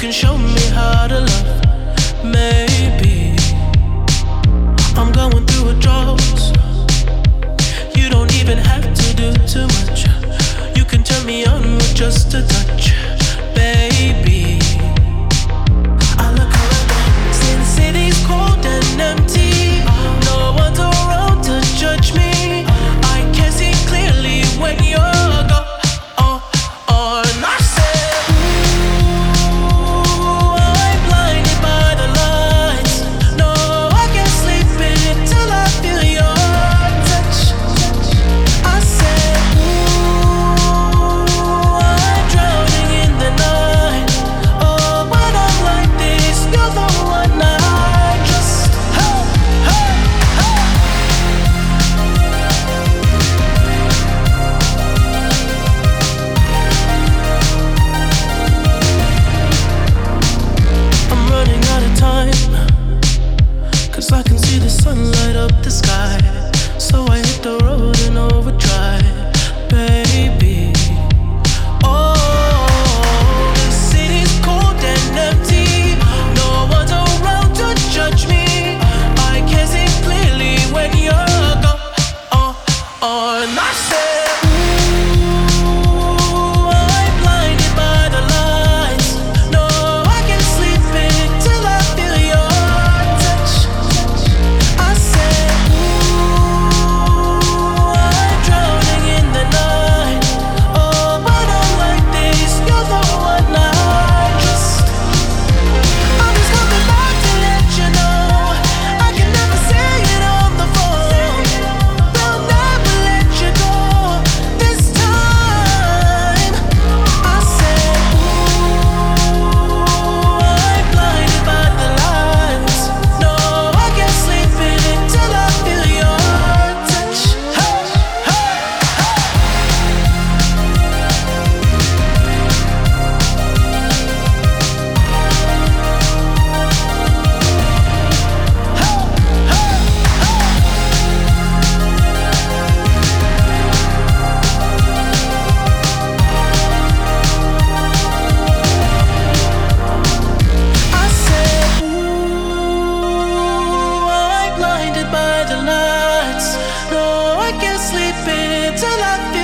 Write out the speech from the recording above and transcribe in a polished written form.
can show me how to love. Maybe I'm going through a drought. You don't even have to do too much. You can turn me on with just a touch, baby. I look around, see the city's cold and empty. No one's around to judge me. I can see clearly when you're gone. I said, ooh, I'm blinded by the lights. No, I can't sleep until I feel your touch. I said, ooh, I'm drowning in the night. Oh, when I'm like this, you're the one I trust. Hey, hey, hey. I'm running out of time, 'cause I can see the sun light up the sky. So I hit the road in overdrive, baby. Oh, the city's cold and empty. No one's around to judge me. I can see clearly when you're gone. And I said, ooh, I'm blinded by the lights. No, I can't sleep until I feel your touch. I said, ooh, I'm drowning in the night. Oh, when I'm like this, you're the one I trust. I'm just coming back to let you know I can never say it on the phone. They'll never let you go this time. I said, ooh, I'm blinded by the lights. No, I can't sleep until I feel your touch. Hey, hey, I said, ooh, I'm blinded by the lights. No, I can't sleep until I feel